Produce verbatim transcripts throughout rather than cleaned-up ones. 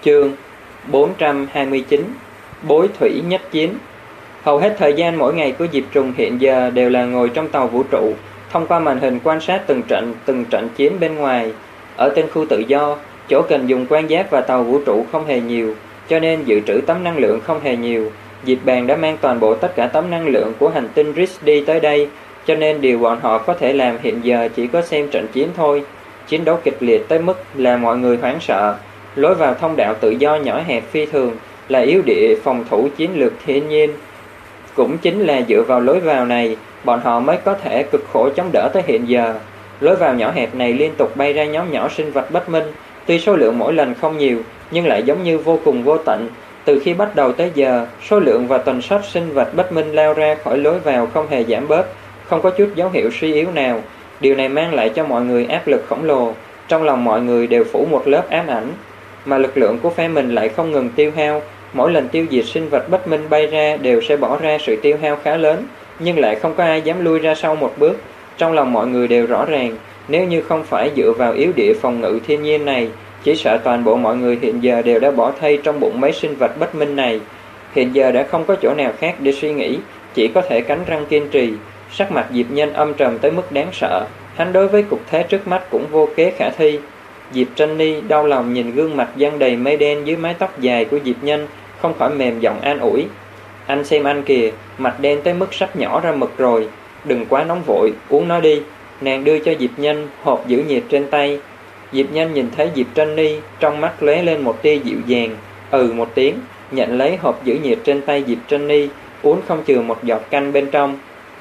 Chương bốn trăm hai mươi chín. Bối thủy nhất chiến. Hầu hết thời gian mỗi ngày của Diệp Trùng hiện giờ đều là ngồi trong tàu vũ trụ, thông qua màn hình quan sát từng trận từng trận chiến bên ngoài. Ở tên khu tự do, chỗ cần dùng quan giáp và tàu vũ trụ không hề nhiều, cho nên dự trữ tấm năng lượng không hề nhiều. Diệp Bàng đã mang toàn bộ tất cả tấm năng lượng của hành tinh Rizdi tới đây, cho nên điều bọn họ có thể làm hiện giờ chỉ có xem trận chiến thôi. Chiến đấu kịch liệt tới mức là mọi người hoảng sợ. Lối vào thông đạo tự do nhỏ hẹp phi thường là yếu địa phòng thủ chiến lược thiên nhiên. Cũng chính là dựa vào lối vào này, bọn họ mới có thể cực khổ chống đỡ tới hiện giờ. Lối vào nhỏ hẹp này liên tục bay ra nhóm nhỏ sinh vật bất minh, tuy số lượng mỗi lần không nhiều, nhưng lại giống như vô cùng vô tận. Từ khi bắt đầu tới giờ, số lượng và tần suất sinh vật bất minh lao ra khỏi lối vào không hề giảm bớt, không có chút dấu hiệu suy yếu nào. Điều này mang lại cho mọi người áp lực khổng lồ, trong lòng mọi người đều phủ một lớp ám ảnh. Mà lực lượng của phe mình lại không ngừng tiêu hao, mỗi lần tiêu diệt sinh vật bất minh bay ra đều sẽ bỏ ra sự tiêu hao khá lớn, nhưng lại không có ai dám lui ra sau một bước. Trong lòng mọi người đều rõ ràng, nếu như không phải dựa vào yếu địa phòng ngự thiên nhiên này, chỉ sợ toàn bộ mọi người hiện giờ đều đã bỏ thây trong bụng mấy sinh vật bất minh này. Hiện giờ đã không có chỗ nào khác để suy nghĩ, chỉ có thể cắn răng kiên trì. Sắc mặt Diệp Nhân âm trầm tới mức đáng sợ, hắn đối với cục thế trước mắt cũng vô kế khả thi. Diệp Tranh Ni đau lòng nhìn gương mặt giăng đầy mây đen dưới mái tóc dài của Diệp Nhân, không khỏi mềm giọng an ủi. Anh xem anh kìa, mặt đen tới mức sắp nhỏ ra mực rồi, đừng quá nóng vội, uống nó đi. Nàng đưa cho Diệp Nhân hộp giữ nhiệt trên tay. Diệp Nhân nhìn thấy Diệp Tranh Ni, trong mắt lóe lên một tia dịu dàng, ừ một tiếng, nhận lấy hộp giữ nhiệt trên tay Diệp Tranh Ni, uống không chừa một giọt canh bên trong.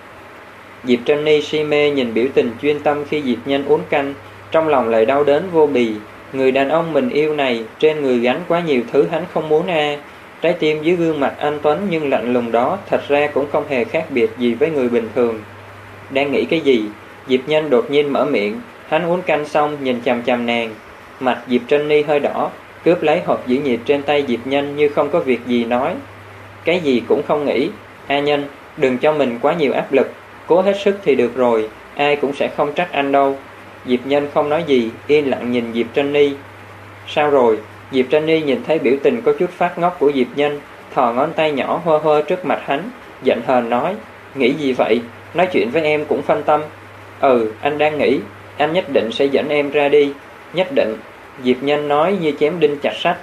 Diệp Tranh Ni si mê nhìn biểu tình chuyên tâm khi Diệp Nhân uống canh, trong lòng lại đau đớn vô bì. Người đàn ông mình yêu này, trên người gánh quá nhiều thứ hắn không muốn a. À. Trái tim dưới gương mặt anh tuấn nhưng lạnh lùng đó thật ra cũng không hề khác biệt gì với người bình thường. Đang nghĩ cái gì? Diệp Nhân đột nhiên mở miệng. Hắn uống canh xong nhìn chằm chằm nàng. Mặt Diệp Tranh Ni hơi đỏ, cướp lấy hộp giữ nhiệt trên tay Diệp Nhân như không có việc gì nói. Cái gì cũng không nghĩ. A Nhân, đừng cho mình quá nhiều áp lực, cố hết sức thì được rồi, ai cũng sẽ không trách anh đâu. Diệp Nhân không nói gì, yên lặng nhìn Diệp Tranh Ni. Sao rồi? Diệp Tranh Ni nhìn thấy biểu tình có chút phát ngốc của Diệp Nhân, thò ngón tay nhỏ hơ hơ trước mặt hắn, giận hờn nói, nghĩ gì vậy? Nói chuyện với em cũng phân tâm. Ừ, anh đang nghĩ, anh nhất định sẽ dẫn em ra đi. Nhất định, Diệp Nhân nói như chém đinh chặt sắt.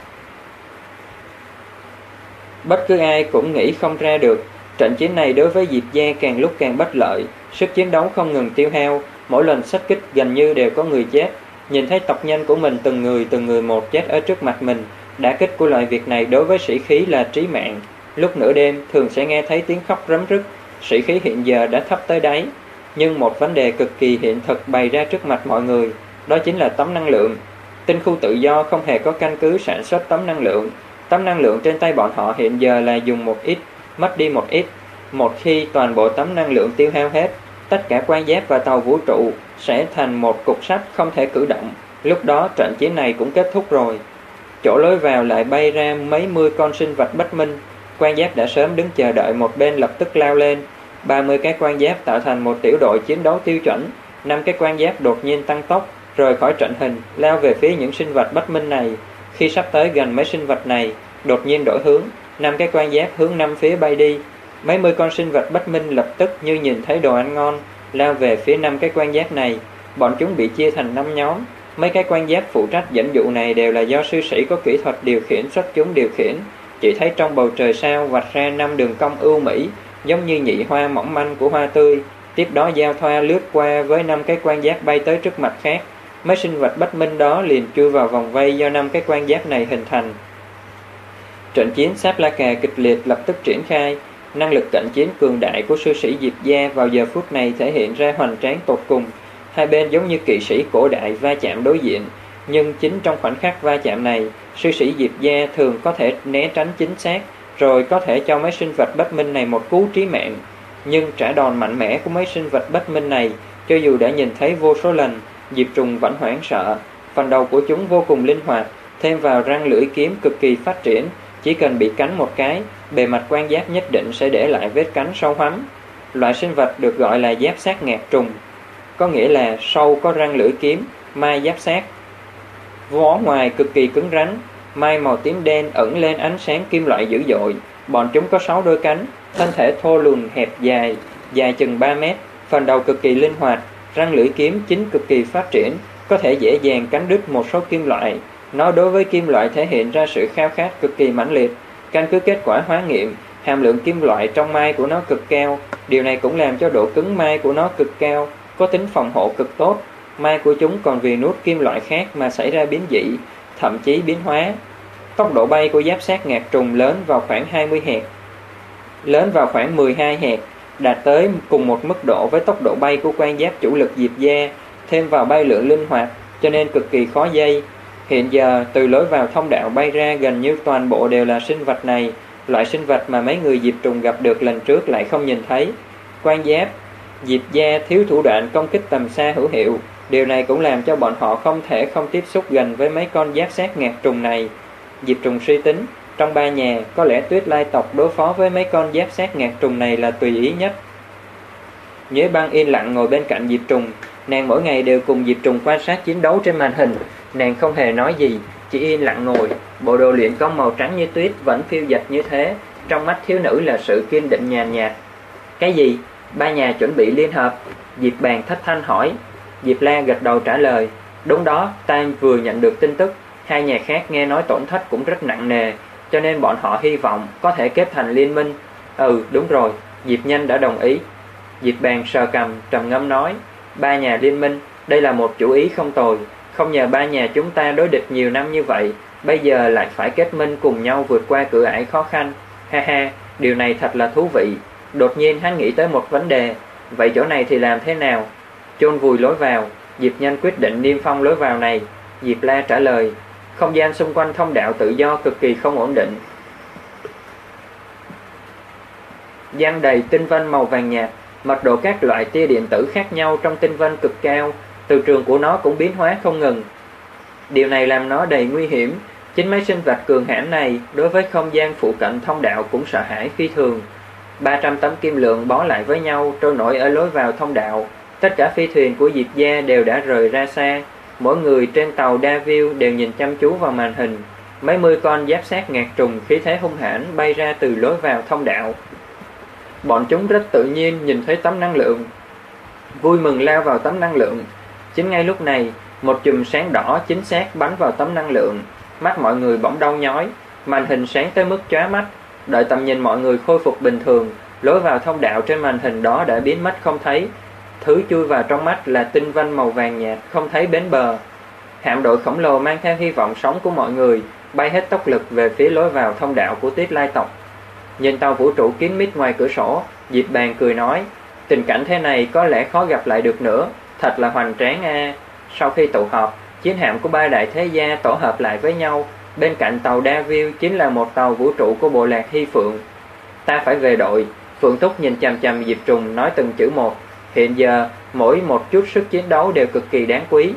Bất cứ ai cũng nghĩ không ra được. Trận chiến này đối với Diệp gia càng lúc càng bất lợi, sức chiến đấu không ngừng tiêu hao, mỗi lần xất kích gần như đều có người chết. Nhìn thấy tộc nhân của mình từng người từng người một chết ở trước mặt mình, đả kích của loại việc này đối với sĩ khí là trí mạng. Lúc nửa đêm thường sẽ nghe thấy tiếng khóc rấm rứt, sĩ khí hiện giờ đã thấp tới đáy. Nhưng một vấn đề cực kỳ hiện thực bày ra trước mặt mọi người, đó chính là tấm năng lượng. Tinh khu tự do không hề có căn cứ sản xuất tấm năng lượng. Tấm năng lượng trên tay bọn họ hiện giờ là dùng một ít, mất đi một ít. Một khi toàn bộ tấm năng lượng tiêu hao hết, tất cả quan giáp và tàu vũ trụ sẽ thành một cục sắt không thể cử động. Lúc đó trận chiến này cũng kết thúc rồi. Chỗ lối vào lại bay ra mấy mươi con sinh vật bất minh. Quan giáp đã sớm đứng chờ đợi một bên lập tức lao lên. ba mươi cái quan giáp tạo thành một tiểu đội chiến đấu tiêu chuẩn. năm cái quan giáp đột nhiên tăng tốc, rời khỏi trận hình, lao về phía những sinh vật bất minh này. Khi sắp tới gần mấy sinh vật này, đột nhiên đổi hướng, năm cái quan giáp hướng năm phía bay đi. Mấy mươi con sinh vật bất minh lập tức như nhìn thấy đồ ăn ngon, lao về phía năm cái quan giáp này. Bọn chúng bị chia thành năm nhóm. Mấy cái quan giáp phụ trách dẫn dụ này đều là do sư sĩ có kỹ thuật điều khiển xuất chúng điều khiển. Chỉ thấy trong bầu trời sao vạch ra năm đường cong ưu mỹ, giống như nhị hoa mỏng manh của hoa tươi. Tiếp đó giao thoa lướt qua với năm cái quan giáp bay tới trước mặt khác. Mấy sinh vật bất minh đó liền chui vào vòng vây do năm cái quan giáp này hình thành. Trận chiến Sáp La Cà kịch liệt lập tức triển khai. Năng lực cận chiến cường đại của sư sĩ Diệp gia vào giờ phút này thể hiện ra hoành tráng tột cùng. Hai bên giống như kỵ sĩ cổ đại va chạm đối diện. Nhưng chính trong khoảnh khắc va chạm này, sư sĩ Diệp gia thường có thể né tránh chính xác, rồi có thể cho mấy sinh vật bất minh này một cú trí mạng. Nhưng trả đòn mạnh mẽ của mấy sinh vật bất minh này, cho dù đã nhìn thấy vô số lần, Diệp Trùng vẫn hoảng sợ. Phần đầu của chúng vô cùng linh hoạt, thêm vào răng lưỡi kiếm cực kỳ phát triển. Chỉ cần bị cắn một cái, bề mặt quan giáp nhất định sẽ để lại vết cắn sâu hoắm. Loại sinh vật được gọi là giáp sát ngạc trùng, có nghĩa là sâu có răng lưỡi kiếm, mai giáp sát. Vỏ ngoài cực kỳ cứng rắn, Mai màu tím đen ẩn lên ánh sáng kim loại dữ dội. Bọn chúng có sáu đôi cánh, thân thể thô lùn hẹp dài, dài chừng ba mét, phần đầu cực kỳ linh hoạt, răng lưỡi kiếm chính cực kỳ phát triển, có thể dễ dàng cắn đứt một số kim loại. Nó đối với kim loại thể hiện ra sự khao khát cực kỳ mãnh liệt. Căn cứ kết quả hóa nghiệm, hàm lượng kim loại trong mai của nó cực cao. Điều này cũng làm cho độ cứng mai của nó cực cao, có tính phòng hộ cực tốt. Mai của chúng còn vì nuốt kim loại khác mà xảy ra biến dị, thậm chí biến hóa. Tốc độ bay của giáp xác ngạc trùng lớn vào khoảng hai mươi héc, lớn vào khoảng mười hai héc, đạt tới cùng một mức độ với tốc độ bay của quan giáp chủ lực diệp da, thêm vào bay lượn linh hoạt, cho nên cực kỳ khó dây. Hiện giờ, từ lối vào thông đạo bay ra gần như toàn bộ đều là sinh vật này, loại sinh vật mà mấy người diệp trùng gặp được lần trước lại không nhìn thấy. Quan giáp diệp da thiếu thủ đoạn công kích tầm xa hữu hiệu, điều này cũng làm cho bọn họ không thể không tiếp xúc gần với mấy con giáp xác ngạc trùng này. Diệp trùng suy tính, trong ba nhà, có lẽ Tuyết Lai tộc đối phó với mấy con giáp xác ngạc trùng này là tùy ý nhất. Nhuế Băng yên lặng ngồi bên cạnh Diệp Trùng, nàng mỗi ngày đều cùng Diệp Trùng quan sát chiến đấu trên màn hình. Nàng không hề nói gì, chỉ yên lặng ngồi, bộ đồ luyện công màu trắng như tuyết vẫn phiêu dật như thế, trong mắt thiếu nữ là sự kiên định nhàn nhạt. Cái gì? Ba nhà chuẩn bị liên hợp? Diệp Bàn thất thanh hỏi. Diệp La gật đầu trả lời, đúng đó, ta vừa nhận được tin tức, hai nhà khác nghe nói tổn thất cũng rất nặng nề, cho nên bọn họ hy vọng có thể kết thành liên minh. Ừ, đúng rồi, Diệp Nhanh đã đồng ý. Diệp Bàn sờ cằm, trầm ngâm nói, ba nhà liên minh, đây là một chủ ý không tồi, không nhờ ba nhà chúng ta đối địch nhiều năm như vậy, bây giờ lại phải kết minh cùng nhau vượt qua cửa ải khó khăn. Ha ha, điều này thật là thú vị. Đột nhiên hắn nghĩ tới một vấn đề, vậy chỗ này thì làm thế nào? Chôn vùi lối vào. Diệp Nhanh quyết định niêm phong lối vào này. Diệp La trả lời, không gian xung quanh thông đạo tự do cực kỳ không ổn định, giăng đầy tinh vân màu vàng nhạt, mật độ các loại tia điện tử khác nhau trong tinh vân cực cao, từ trường của nó cũng biến hóa không ngừng. Điều này làm nó đầy nguy hiểm. Chính mấy sinh vật cường hãn này đối với không gian phụ cận thông đạo cũng sợ hãi phi thường. ba trăm tấm kim lượng bó lại với nhau trôi nổi ở lối vào thông đạo. Tất cả phi thuyền của Diệp gia đều đã rời ra xa. Mỗi người trên tàu Davil đều nhìn chăm chú vào màn hình. Mấy mươi con giáp xác ngạc trùng khí thế hung hãn bay ra từ lối vào thông đạo. Bọn chúng rất tự nhiên nhìn thấy tấm năng lượng, vui mừng lao vào tấm năng lượng. Chính ngay lúc này, một chùm sáng đỏ chính xác bắn vào tấm năng lượng. Mắt mọi người bỗng đau nhói, màn hình sáng tới mức chóa mắt. Đợi tầm nhìn mọi người khôi phục bình thường, lối vào thông đạo trên màn hình đó đã biến mất không thấy. Thứ chui vào trong mắt là tinh vân màu vàng nhạt, không thấy bến bờ. Hạm đội khổng lồ mang theo hy vọng sống của mọi người, bay hết tốc lực về phía lối vào thông đạo của Tuyết Lai tộc. Nhìn tàu vũ trụ kín mít ngoài cửa sổ, Diệp Bàn cười nói, tình cảnh thế này có lẽ khó gặp lại được nữa, thật là hoành tráng a. À. Sau khi tụ họp, chiến hạm của ba đại thế gia tổ hợp lại với nhau, bên cạnh tàu Davil chính là một tàu vũ trụ của bộ lạc Hy Phượng. Ta phải về đội. Phượng Túc nhìn chằm chằm Diệp Trùng nói từng chữ một. Hiện giờ, mỗi một chút sức chiến đấu đều cực kỳ đáng quý.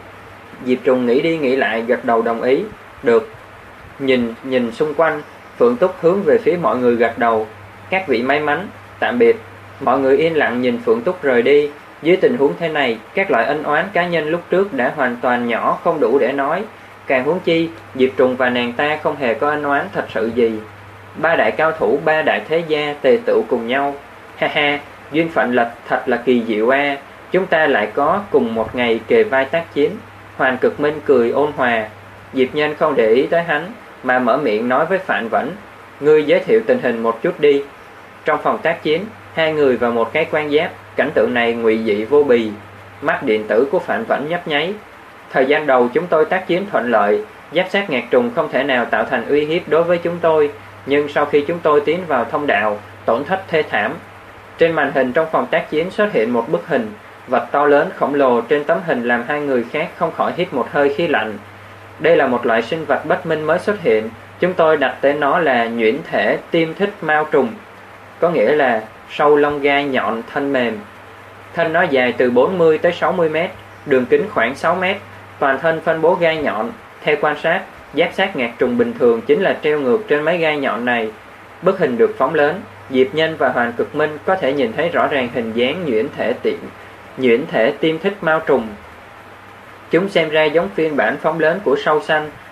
Diệp Trùng nghĩ đi nghĩ lại gật đầu đồng ý. Được. Nhìn nhìn xung quanh, Phượng Túc hướng về phía mọi người gật đầu. Các vị may mắn, tạm biệt. Mọi người yên lặng nhìn Phượng Túc rời đi. Dưới tình huống thế này, các loại ân oán cá nhân lúc trước đã hoàn toàn nhỏ, không đủ để nói. Càng huống chi, Diệp Trùng và nàng ta không hề có ân oán thật sự gì. Ba đại cao thủ, ba đại thế gia tề tựu cùng nhau. Ha ha, duyên phận lật thật là kỳ diệu a. À. Chúng ta lại có cùng một ngày kề vai tác chiến. Hoàn Cực Minh cười ôn hòa. Diệp Nhân không để ý tới hắn, mà mở miệng nói với Phạn Vẫn, ngươi giới thiệu tình hình một chút đi. Trong phòng tác chiến, hai người và một cái quan giáp, cảnh tượng này ngụy dị vô bì. Mắt điện tử của Phạn Vẫn nhấp nháy. Thời gian đầu chúng tôi tác chiến thuận lợi, giáp xác ngạc trùng không thể nào tạo thành uy hiếp đối với chúng tôi, nhưng sau khi chúng tôi tiến vào thông đạo, tổn thất thê thảm. Trên màn hình trong phòng tác chiến xuất hiện một bức hình, vật to lớn khổng lồ trên tấm hình làm hai người khác không khỏi hít một hơi khí lạnh. Đây là một loại sinh vật bất minh mới xuất hiện, chúng tôi đặt tên nó là nhuyễn thể tiêm thích mao trùng, có nghĩa là sâu lông gai nhọn thân mềm. Thân nó dài từ bốn mươi tới sáu mươi mét, đường kính khoảng sáu mét, toàn thân phân bố gai nhọn. Theo quan sát, giáp xác ngạc trùng bình thường chính là treo ngược trên mấy gai nhọn này. Bức hình được phóng lớn, Diệp Nhân và Hoàn Cực Minh có thể nhìn thấy rõ ràng hình dáng nhuyễn thể tiệm, nhuyễn thể tiêm thích mao trùng. Chúng xem ra giống phiên bản phóng lớn của sâu xanh,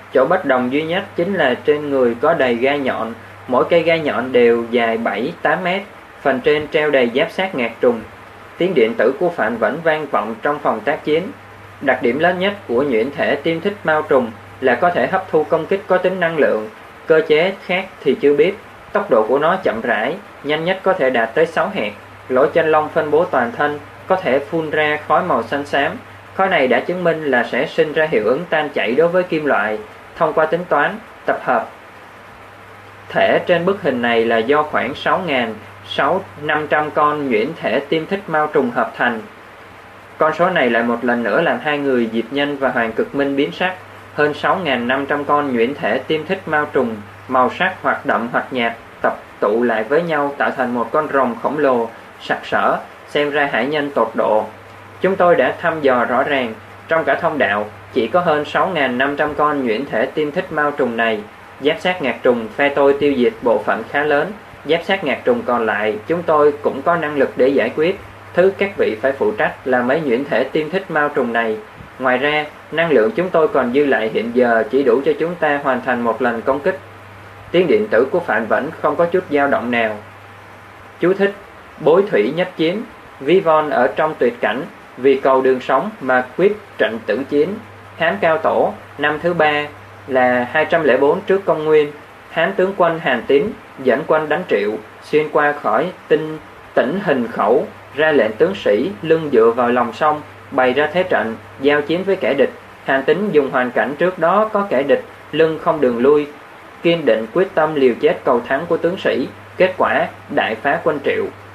Chỗ bất đồng duy nhất chính là trên người có đầy gai nhọn, mỗi cây gai nhọn đều dài bảy tám mét, phần trên treo đầy giáp xác ngạc trùng. Tiếng điện tử của Phạm vẫn vang vọng trong phòng tác chiến. Đặc điểm lớn nhất của nhuyễn thể tiêm thích mao trùng là có thể hấp thu công kích có tính năng lượng, cơ chế khác thì chưa biết. Tốc độ của nó chậm rãi, nhanh nhất có thể đạt tới sáu hẹt. Lỗ chân lông phân bố toàn thân, có thể phun ra khói màu xanh xám. Khói này đã chứng minh là sẽ sinh ra hiệu ứng tan chảy đối với kim loại. Thông qua tính toán, tập hợp thể trên bức hình này là do khoảng sáu nghìn năm trăm con nhuyễn thể tiêm thích mao trùng hợp thành. Con số này lại một lần nữa làm hai người Diệp Nhân và Hoàng Cực Minh biến sắc. Hơn sáu nghìn năm trăm con nhuyễn thể tiêm thích mao trùng, màu sắc hoặc đậm hoặc nhạt, tập tụ lại với nhau tạo thành một con rồng khổng lồ, sặc sỡ, xem ra hải nhân tột độ. Chúng tôi đã thăm dò rõ ràng, trong cả thông đạo, chỉ có hơn sáu nghìn năm trăm con nhuyễn thể tiêm thích mao trùng này. Giáp xác ngạc trùng phe tôi tiêu diệt bộ phận khá lớn, giáp xác ngạc trùng còn lại chúng tôi cũng có năng lực để giải quyết. Thứ các vị phải phụ trách là mấy nhuyễn thể tiêm thích mao trùng này. Ngoài ra, năng lượng chúng tôi còn dư lại hiện giờ chỉ đủ cho chúng ta hoàn thành một lần công kích. Tiếng điện tử của Phạm vẫn không có chút dao động nào. Chú thích: bối thủy nhất chiến, ví von ở trong tuyệt cảnh, vì cầu đường sống mà quyết trận tử chiến. Hán Cao Tổ, năm thứ ba là hai trăm lẻ bốn trước công nguyên. Hán tướng quân Hàn Tín dẫn quân đánh Triệu, xuyên qua khỏi tinh tỉnh Hình Khẩu, ra lệnh tướng sĩ lưng dựa vào lòng sông, bày ra thế trận giao chiến với kẻ địch. Hàn Tín dùng hoàn cảnh trước đó có kẻ địch lưng không đường lui, kiên định quyết tâm liều chết cầu thắng của tướng sĩ. Kết quả đại phá quân Triệu.